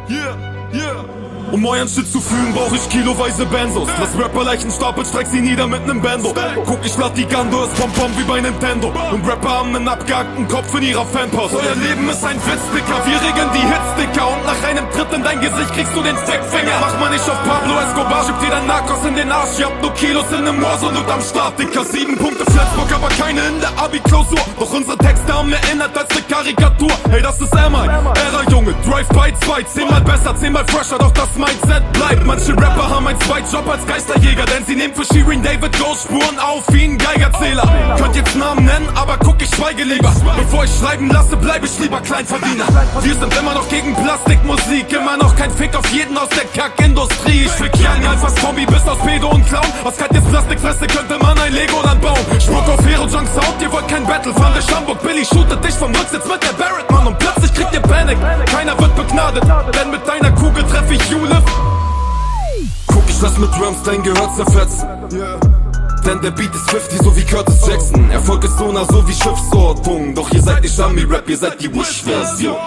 Um euren Shit zu fühlen, brauch ich kiloweise Benzos. Lass Rapper-Leichen stapeln, streck sie nieder mit nem Bando. Guck, ich lad die Gando, ist Pom-Pom wie bei Nintendo. Und Rapper haben nen abgehackten Kopf in ihrer Fanpost. Euer Leben ist ein Witz, Dicker, wir regeln die Hits, Dicker. Und nach einem Tritt in dein Gesicht kriegst du den Steckfinger. Mach mal nicht auf Pablo Escobar, schieb dir dein Narcos in den Arsch. Ihr habt nur Kilos in nem Warzone-Loot am Start, Dicker. 7 Punkte Flensburg, aber keine in der Abi-Klausur. Doch unsere Texte haben mehr Inhalt als ne Karikatur. Hey, das ist MI, Ära, Junge, Drive-by 2. 10-mal besser, 10-mal fresher, doch das Mindset bleibt. Manche Rapper haben einen Zweitjob als Geisterjäger, denn sie nehmen für Shirin David Ghost-Spuren auf wie ein Geigerzähler. Könnt jetzt Namen nennen, aber guck, ich schweige lieber. Bevor ich schreiben lasse, bleib ich lieber Kleinverdiener. Wir sind immer noch gegen Plastikmusik, immer noch kein Fick auf jeden aus der Kackindustrie. Ich fick Young Alphas Kombi, bis aus Pedo und Clown. Aus Katjes Plastikfresse könnte man ein Lego dann bauen. Spuck auf Hero Junk Sound, ihr wollt kein Battle, fahren durch Hamburg. Billy shootet dich vom Rücksitz mit der Barrett, Mann. Und plötzlich kriegt ihr Panik, keiner wird begnadet, denn mit deiner Kugel treff ich Julef. Guck, ich lass mit Drums dein Gehör zerfetzen. Denn der Beat ist 50, so wie Curtis Jackson. Erfolg ist so nah, so wie Schiffsortung. Doch ihr seid nicht Ami-Rap, ihr seid die Wish-Version.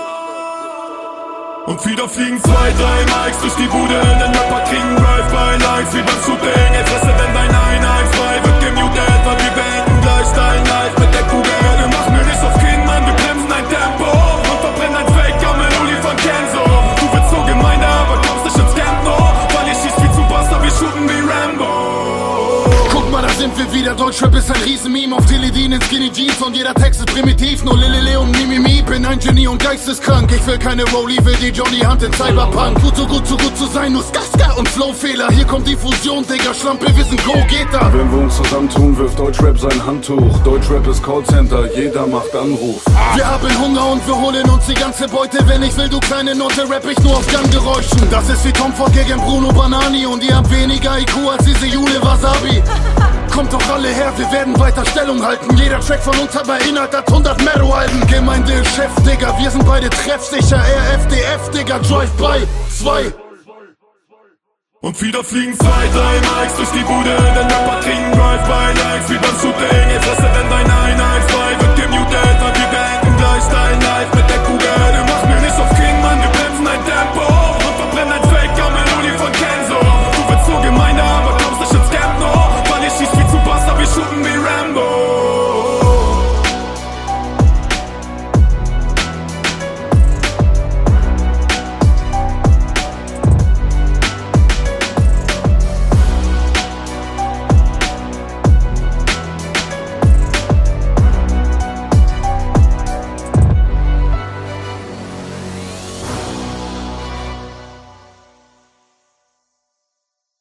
Und wieder fliegen 2, 3 Mikes durch die Bude. Denn Rapper kriegen Drive-by-Likes wie beim Shooting. Ey, fresse denn dein 1-1-2 wird gemutet, weil wir beenden gleich dein Life mit der Kugel. Wir machen mir nicht auf Kind, Mann, wir bremsen ein Tempo und verbrennen ein Fake-Gammel-Uli von Kenzo. Du willst so gemein, aber kommst nicht ins Camp, no. Weil ihr schießt wie zu Buster, wir shooten wie Rambo. Guck mal, da sind wir wieder. Deutschrap ist ein Riesenmeme. Auf Teledin in Skinny Jeans und jeder Text ist primitiv. Nur Lilele und Mimimi. Bin ein Genie und geisteskrank. Ich will keine Rollie, will die Johnny Hunt in Cyberpunk. Gut zu sein, nur Skaska und Flowfehler. Hier kommt die Fusion, Digga, Schlampe, wir sind Go-Getter. Wenn wir uns zusammentun, wirft Deutschrap sein Handtuch. Deutschrap ist Callcenter, jeder macht Anruf. Wir haben Hunger und wir holen uns die ganze Beute. Wenn ich will, du kleine Note, rapp ich nur auf Ganggeräuschen. Das ist wie Comfort gegen Bruno Banani. Und ihr habt weniger IQ als diese Jule Wasabi. Kommt doch alle her, wir werden weiter Stellung halten. Jeder Track von uns hat Inhalt, hat 100 Mero-Alben. Gemeinde Chef, Digga, wir sind beide treffsicher. RFDF, Digga, Drive-by 2. Und wieder fliegen 2, 3 Mikes durch die Bude. Denn Rapper kriegen Drive-by-Likes wie beim Shooting. Ey, fresse denn dein